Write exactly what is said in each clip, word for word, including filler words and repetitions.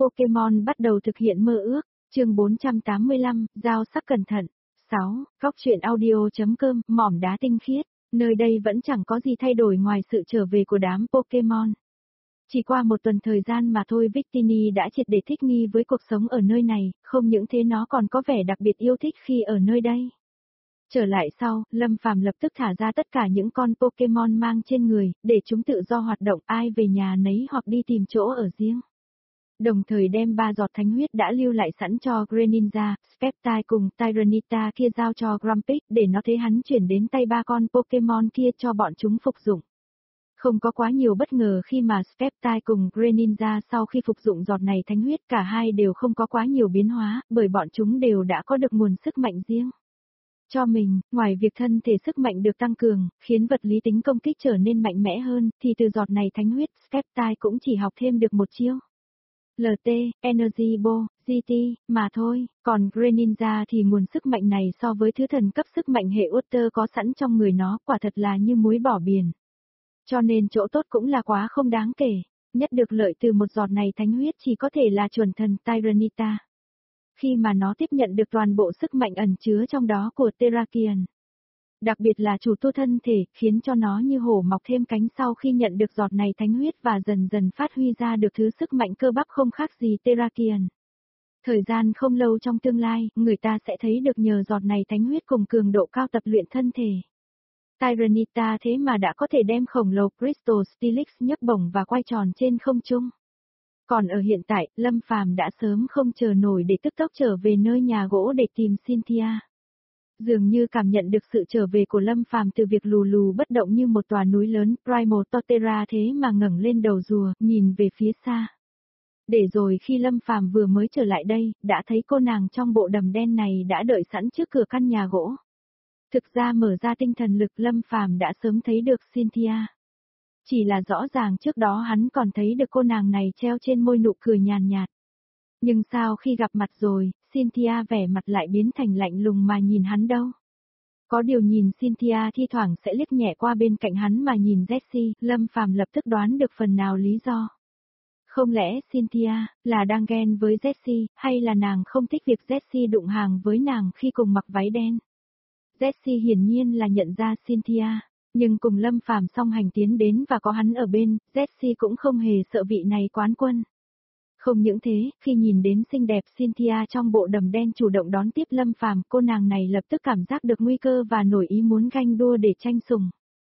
Pokemon bắt đầu thực hiện mơ ước, chương bốn trăm tám mươi lăm, giao sắc cẩn thận. sáu. Góc truyện audio.com, mỏm đá tinh khiết, nơi đây vẫn chẳng có gì thay đổi ngoài sự trở về của đám Pokemon. Chỉ qua một tuần thời gian mà thôi Victini đã triệt để thích nghi với cuộc sống ở nơi này, không những thế nó còn có vẻ đặc biệt yêu thích khi ở nơi đây. Trở lại sau, Lâm Phàm lập tức thả ra tất cả những con Pokemon mang trên người, để chúng tự do hoạt động, ai về nhà nấy hoặc đi tìm chỗ ở riêng. Đồng thời đem ba giọt thánh huyết đã lưu lại sẵn cho Greninja, Spectile cùng Tyranitar kia giao cho Grumpig để nó thấy hắn chuyển đến tay ba con Pokemon kia cho bọn chúng phục dụng. Không có quá nhiều bất ngờ khi mà Spectile cùng Greninja sau khi phục dụng giọt này thánh huyết cả hai đều không có quá nhiều biến hóa, bởi bọn chúng đều đã có được nguồn sức mạnh riêng. Cho mình, ngoài việc thân thể sức mạnh được tăng cường, khiến vật lý tính công kích trở nên mạnh mẽ hơn, thì từ giọt này thánh huyết, Spectile cũng chỉ học thêm được một chiêu. lờ tê, Energy Ball, giê tê, mà thôi, còn Greninja thì nguồn sức mạnh này so với thứ thần cấp sức mạnh hệ Water có sẵn trong người nó, quả thật là như muối bỏ biển. Cho nên chỗ tốt cũng là quá không đáng kể, nhất được lợi từ một giọt này thánh huyết chỉ có thể là chuẩn thần Tyranitar. Khi mà nó tiếp nhận được toàn bộ sức mạnh ẩn chứa trong đó của Terrakion. Đặc biệt là chủ tu thân thể, khiến cho nó như hổ mọc thêm cánh sau khi nhận được giọt này thánh huyết và dần dần phát huy ra được thứ sức mạnh cơ bắp không khác gì Terrakion. Thời gian không lâu trong tương lai, người ta sẽ thấy được nhờ giọt này thánh huyết cùng cường độ cao tập luyện thân thể. Tyranitar thế mà đã có thể đem khổng lồ Crystal Steelix nhấc bổng và quay tròn trên không trung. Còn ở hiện tại, Lâm Phàm đã sớm không chờ nổi để tức tốc trở về nơi nhà gỗ để tìm Cynthia. Dường như cảm nhận được sự trở về của Lâm Phàm từ việc lù lù bất động như một tòa núi lớn, Primal Torterra thế mà ngẩng lên đầu rùa, nhìn về phía xa. Để rồi khi Lâm Phàm vừa mới trở lại đây, đã thấy cô nàng trong bộ đầm đen này đã đợi sẵn trước cửa căn nhà gỗ. Thực ra mở ra tinh thần lực Lâm Phàm đã sớm thấy được Cynthia. Chỉ là rõ ràng trước đó hắn còn thấy được cô nàng này treo trên môi nụ cười nhàn nhạt. Nhưng sao khi gặp mặt rồi, Cynthia vẻ mặt lại biến thành lạnh lùng mà nhìn hắn đâu. Có điều nhìn Cynthia thi thoảng sẽ liếc nhẹ qua bên cạnh hắn mà nhìn Jessie, Lâm Phàm lập tức đoán được phần nào lý do. Không lẽ Cynthia là đang ghen với Jessie, hay là nàng không thích việc Jessie đụng hàng với nàng khi cùng mặc váy đen? Jessie hiển nhiên là nhận ra Cynthia. Nhưng cùng Lâm Phàm song hành tiến đến và có hắn ở bên, Jessie cũng không hề sợ vị này quán quân. Không những thế, khi nhìn đến xinh đẹp Cynthia trong bộ đầm đen chủ động đón tiếp Lâm Phàm, cô nàng này lập tức cảm giác được nguy cơ và nổi ý muốn ganh đua để tranh sủng.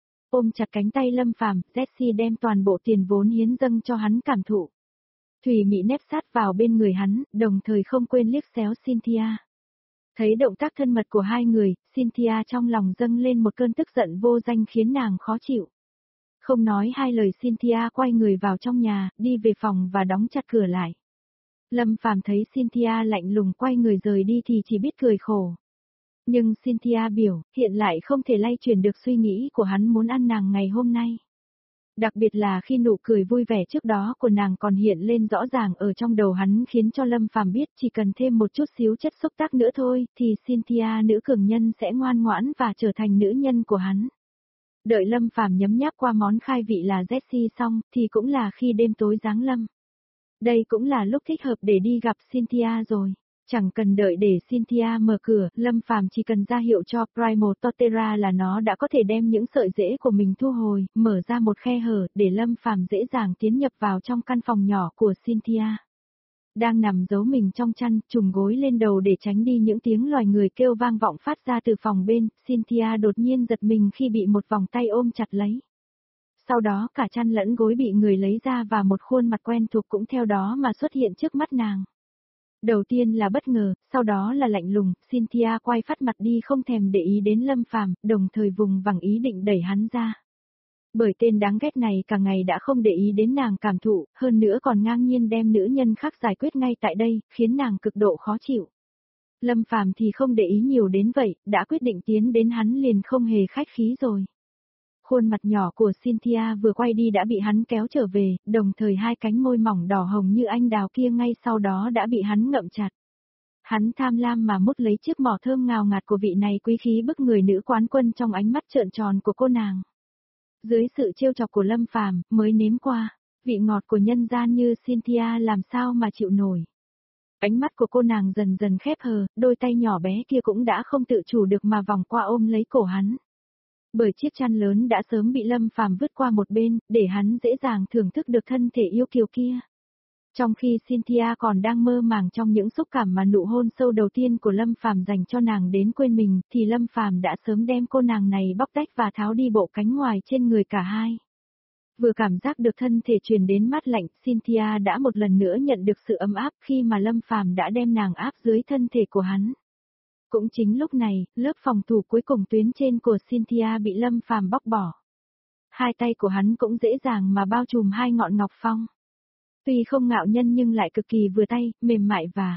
Ôm chặt cánh tay Lâm Phàm, Jessie đem toàn bộ tiền vốn hiến dâng cho hắn cảm thụ. Thủy Mị nép sát vào bên người hắn, đồng thời không quên liếc xéo Cynthia. Thấy động tác thân mật của hai người, Cynthia trong lòng dâng lên một cơn tức giận vô danh khiến nàng khó chịu. Không nói hai lời Cynthia quay người vào trong nhà, đi về phòng và đóng chặt cửa lại. Lâm Phàm thấy Cynthia lạnh lùng quay người rời đi thì chỉ biết cười khổ. Nhưng Cynthia biểu, hiện lại không thể lay chuyển được suy nghĩ của hắn muốn ăn nàng ngày hôm nay. Đặc biệt là khi nụ cười vui vẻ trước đó của nàng còn hiện lên rõ ràng ở trong đầu hắn khiến cho Lâm Phàm biết chỉ cần thêm một chút xíu chất xúc tác nữa thôi thì Cynthia nữ cường nhân sẽ ngoan ngoãn và trở thành nữ nhân của hắn. Đợi Lâm Phàm nhấm nháp qua món khai vị là Jessie xong thì cũng là khi đêm tối giáng lâm. Đây cũng là lúc thích hợp để đi gặp Cynthia rồi. Chẳng cần đợi để Cynthia mở cửa, Lâm Phàm chỉ cần ra hiệu cho Primal Torterra là nó đã có thể đem những sợi rễ của mình thu hồi, mở ra một khe hở để Lâm Phàm dễ dàng tiến nhập vào trong căn phòng nhỏ của Cynthia. Đang nằm giấu mình trong chăn, trùm gối lên đầu để tránh đi những tiếng loài người kêu vang vọng phát ra từ phòng bên, Cynthia đột nhiên giật mình khi bị một vòng tay ôm chặt lấy. Sau đó cả chăn lẫn gối bị người lấy ra và một khuôn mặt quen thuộc cũng theo đó mà xuất hiện trước mắt nàng. Đầu tiên là bất ngờ, sau đó là lạnh lùng, Cynthia quay phát mặt đi không thèm để ý đến Lâm Phàm, đồng thời vùng vằng ý định đẩy hắn ra. Bởi tên đáng ghét này cả ngày đã không để ý đến nàng cảm thụ, hơn nữa còn ngang nhiên đem nữ nhân khác giải quyết ngay tại đây, khiến nàng cực độ khó chịu. Lâm Phàm thì không để ý nhiều đến vậy, đã quyết định tiến đến hắn liền không hề khách khí rồi. Khuôn mặt nhỏ của Cynthia vừa quay đi đã bị hắn kéo trở về, đồng thời hai cánh môi mỏng đỏ hồng như anh đào kia ngay sau đó đã bị hắn ngậm chặt. Hắn tham lam mà mút lấy chiếc mỏ thơm ngào ngạt của vị này quý khí bức người nữ quán quân trong ánh mắt trợn tròn của cô nàng. Dưới sự trêu chọc của Lâm Phàm mới nếm qua, Vị ngọt của nhân gian như Cynthia làm sao mà chịu nổi. Ánh mắt của cô nàng dần dần khép hờ, đôi tay nhỏ bé kia cũng đã không tự chủ được mà vòng qua ôm lấy cổ hắn. Bởi chiếc chăn lớn đã sớm bị Lâm Phàm vứt qua một bên, để hắn dễ dàng thưởng thức được thân thể yêu kiều kia. Trong khi Cynthia còn đang mơ màng trong những xúc cảm mà nụ hôn sâu đầu tiên của Lâm Phàm dành cho nàng đến quên mình, thì Lâm Phàm đã sớm đem cô nàng này bóc tách và tháo đi bộ cánh ngoài trên người cả hai. Vừa cảm giác được thân thể truyền đến mát lạnh, Cynthia đã một lần nữa nhận được sự ấm áp khi mà Lâm Phàm đã đem nàng áp dưới thân thể của hắn. Cũng chính lúc này, lớp phòng thủ cuối cùng tuyến trên của Cynthia bị Lâm Phàm bóc bỏ. Hai tay của hắn cũng dễ dàng mà bao trùm hai ngọn ngọc phong. Tuy không ngạo nhân nhưng lại cực kỳ vừa tay, mềm mại và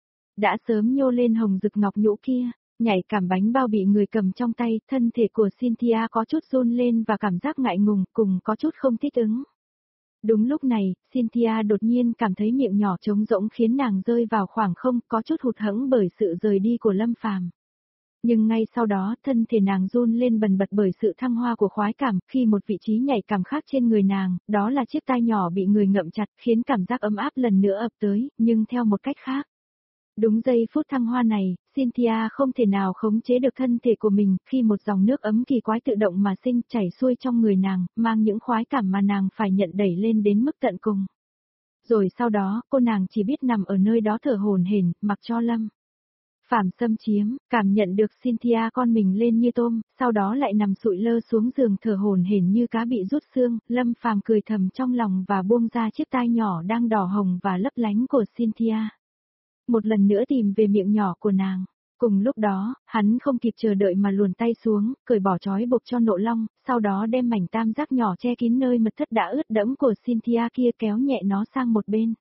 đã sớm nhô lên hồng rực ngọc nhũ kia, nhảy cảm bánh bao bị người cầm trong tay, thân thể của Cynthia có chút run lên và cảm giác ngại ngùng, cùng có chút không thích ứng. Đúng lúc này, Cynthia đột nhiên cảm thấy miệng nhỏ trống rỗng khiến nàng rơi vào khoảng không, có chút hụt hẫng bởi sự rời đi của Lâm Phàm. Nhưng ngay sau đó, thân thể nàng run lên bần bật bởi sự thăng hoa của khoái cảm, khi một vị trí nhạy cảm khác trên người nàng, đó là chiếc tai nhỏ bị người ngậm chặt, khiến cảm giác ấm áp lần nữa ập tới, nhưng theo một cách khác. Đúng giây phút thăng hoa này, Cynthia không thể nào khống chế được thân thể của mình, khi một dòng nước ấm kỳ quái tự động mà sinh chảy xuôi trong người nàng, mang những khoái cảm mà nàng phải nhận đẩy lên đến mức tận cùng. Rồi sau đó, cô nàng chỉ biết nằm ở nơi đó thở hổn hển, mặc cho Lâm Phàm xâm chiếm, cảm nhận được Cynthia con mình lên như tôm, sau đó lại nằm sụi lơ xuống giường thở hổn hển như cá bị rút xương, Lâm Phàm cười thầm trong lòng và buông ra chiếc tai nhỏ đang đỏ hồng và lấp lánh của Cynthia. Một lần nữa tìm về miệng nhỏ của nàng. Cùng lúc đó, hắn không kịp chờ đợi mà luồn tay xuống, cởi bỏ trói buộc cho Nộ Long, sau đó đem mảnh tam giác nhỏ che kín nơi mật thất đã ướt đẫm của Cynthia kia kéo nhẹ nó sang một bên.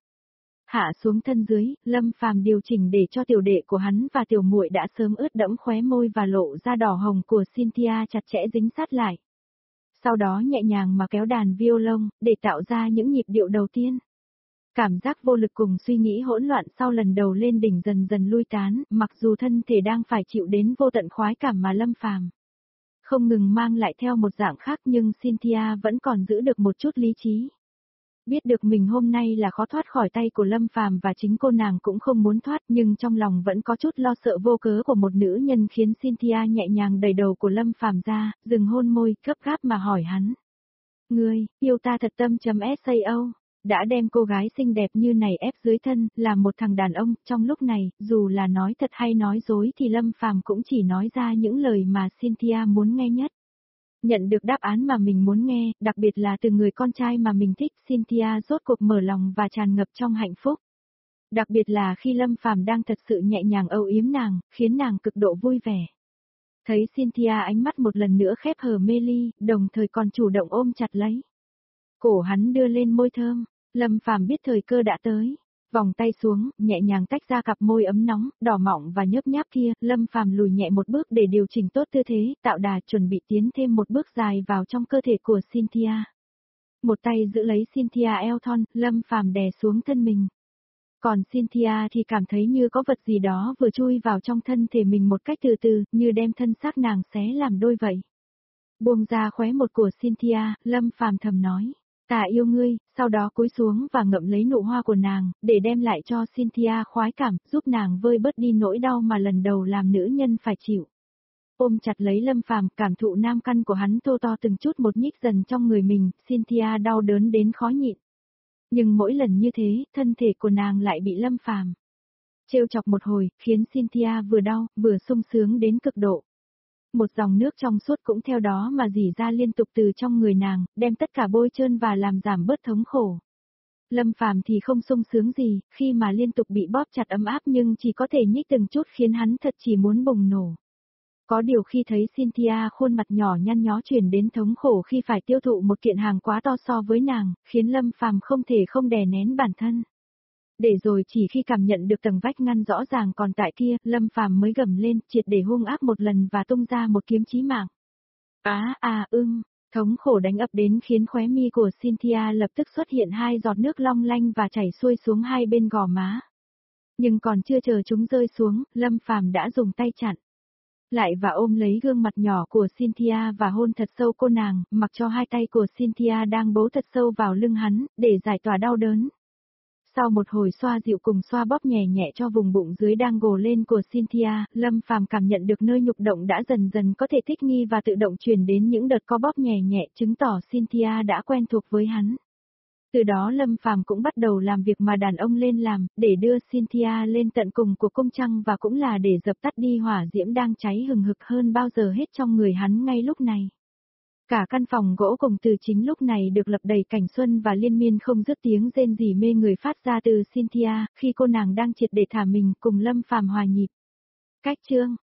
Hạ xuống thân dưới, Lâm Phàm điều chỉnh để cho tiểu đệ của hắn và tiểu muội đã sớm ướt đẫm khóe môi và lộ ra đỏ hồng của Cynthia chặt chẽ dính sát lại. Sau đó nhẹ nhàng mà kéo đàn violon, để tạo ra những nhịp điệu đầu tiên. Cảm giác vô lực cùng suy nghĩ hỗn loạn sau lần đầu lên đỉnh dần dần lui tán, mặc dù thân thể đang phải chịu đến vô tận khoái cảm mà Lâm Phàm không ngừng mang lại theo một dạng khác, nhưng Cynthia vẫn còn giữ được một chút lý trí. Biết được mình hôm nay là khó thoát khỏi tay của Lâm Phàm và chính cô nàng cũng không muốn thoát, nhưng trong lòng vẫn có chút lo sợ vô cớ của một nữ nhân, khiến Cynthia nhẹ nhàng đẩy đầu của Lâm Phàm ra, dừng hôn môi, gấp gáp mà hỏi hắn. Ngươi, yêu ta thật tâm.sao, đã đem cô gái xinh đẹp như này ép dưới thân, là một thằng đàn ông, trong lúc này, dù là nói thật hay nói dối thì Lâm Phàm cũng chỉ nói ra những lời mà Cynthia muốn nghe nhất. Nhận được đáp án mà mình muốn nghe, đặc biệt là từ người con trai mà mình thích, Cynthia rốt cuộc mở lòng và tràn ngập trong hạnh phúc. Đặc biệt là khi Lâm Phàm đang thật sự nhẹ nhàng âu yếm nàng, khiến nàng cực độ vui vẻ. Thấy Cynthia ánh mắt một lần nữa khép hờ mê ly, đồng thời còn chủ động ôm chặt lấy. Cổ hắn đưa lên môi thơm, Lâm Phàm biết thời cơ đã tới. Vòng tay xuống, nhẹ nhàng tách ra cặp môi ấm nóng, đỏ mọng và nhớp nháp kia, Lâm Phàm lùi nhẹ một bước để điều chỉnh tốt tư thế, tạo đà chuẩn bị tiến thêm một bước dài vào trong cơ thể của Cynthia. Một tay giữ lấy Cynthia eo thon, Lâm Phàm đè xuống thân mình. Còn Cynthia thì cảm thấy như có vật gì đó vừa chui vào trong thân thể mình một cách từ từ, như đem thân xác nàng xé làm đôi vậy. Buông ra khóe một của Cynthia, Lâm Phàm thầm nói. Ta yêu ngươi, sau đó cúi xuống và ngậm lấy nụ hoa của nàng, để đem lại cho Cynthia khoái cảm, giúp nàng vơi bớt đi nỗi đau mà lần đầu làm nữ nhân phải chịu. Ôm chặt lấy Lâm Phàm, cảm thụ nam căn của hắn thô to từng chút một nhích dần trong người mình, Cynthia đau đớn đến khó nhịn. Nhưng mỗi lần như thế, thân thể của nàng lại bị Lâm Phàm trêu chọc một hồi, khiến Cynthia vừa đau, vừa sung sướng đến cực độ. Một dòng nước trong suốt cũng theo đó mà rỉ ra liên tục từ trong người nàng, đem tất cả bôi trơn và làm giảm bớt thống khổ. Lâm Phàm thì không sung sướng gì, khi mà liên tục bị bóp chặt ấm áp nhưng chỉ có thể nhích từng chút khiến hắn thật chỉ muốn bùng nổ. Có điều khi thấy Cynthia khuôn mặt nhỏ nhăn nhó chuyển đến thống khổ khi phải tiêu thụ một kiện hàng quá to so với nàng, khiến Lâm Phàm không thể không đè nén bản thân. Để rồi chỉ khi cảm nhận được tầng vách ngăn rõ ràng còn tại kia, Lâm Phàm mới gầm lên, triệt để hung ác một lần và tung ra một kiếm chí mạng. Á à ưng, thống khổ đánh ập đến khiến khóe mi của Cynthia lập tức xuất hiện hai giọt nước long lanh và chảy xuôi xuống hai bên gò má. Nhưng còn chưa chờ chúng rơi xuống, Lâm Phàm đã dùng tay chặn. lại và ôm lấy gương mặt nhỏ của Cynthia và hôn thật sâu cô nàng, mặc cho hai tay của Cynthia đang bấu thật sâu vào lưng hắn, để giải tỏa đau đớn. Sau một hồi xoa dịu cùng xoa bóp nhẹ nhẹ cho vùng bụng dưới đang gồ lên của Cynthia, Lâm Phàm cảm nhận được nơi nhục động đã dần dần có thể thích nghi và tự động truyền đến những đợt co bóp nhẹ nhẹ, chứng tỏ Cynthia đã quen thuộc với hắn. Từ đó Lâm Phàm cũng bắt đầu làm việc mà đàn ông lên làm, để đưa Cynthia lên tận cùng của cung trăng và cũng là để dập tắt đi hỏa diễm đang cháy hừng hực hơn bao giờ hết trong người hắn ngay lúc này. Cả căn phòng gỗ cùng từ chính lúc này được lập đầy cảnh xuân và liên miên không dứt tiếng rên rỉ mê người phát ra từ Cynthia, khi cô nàng đang triệt để thả mình cùng Lâm Phàm hòa nhịp. Cách chương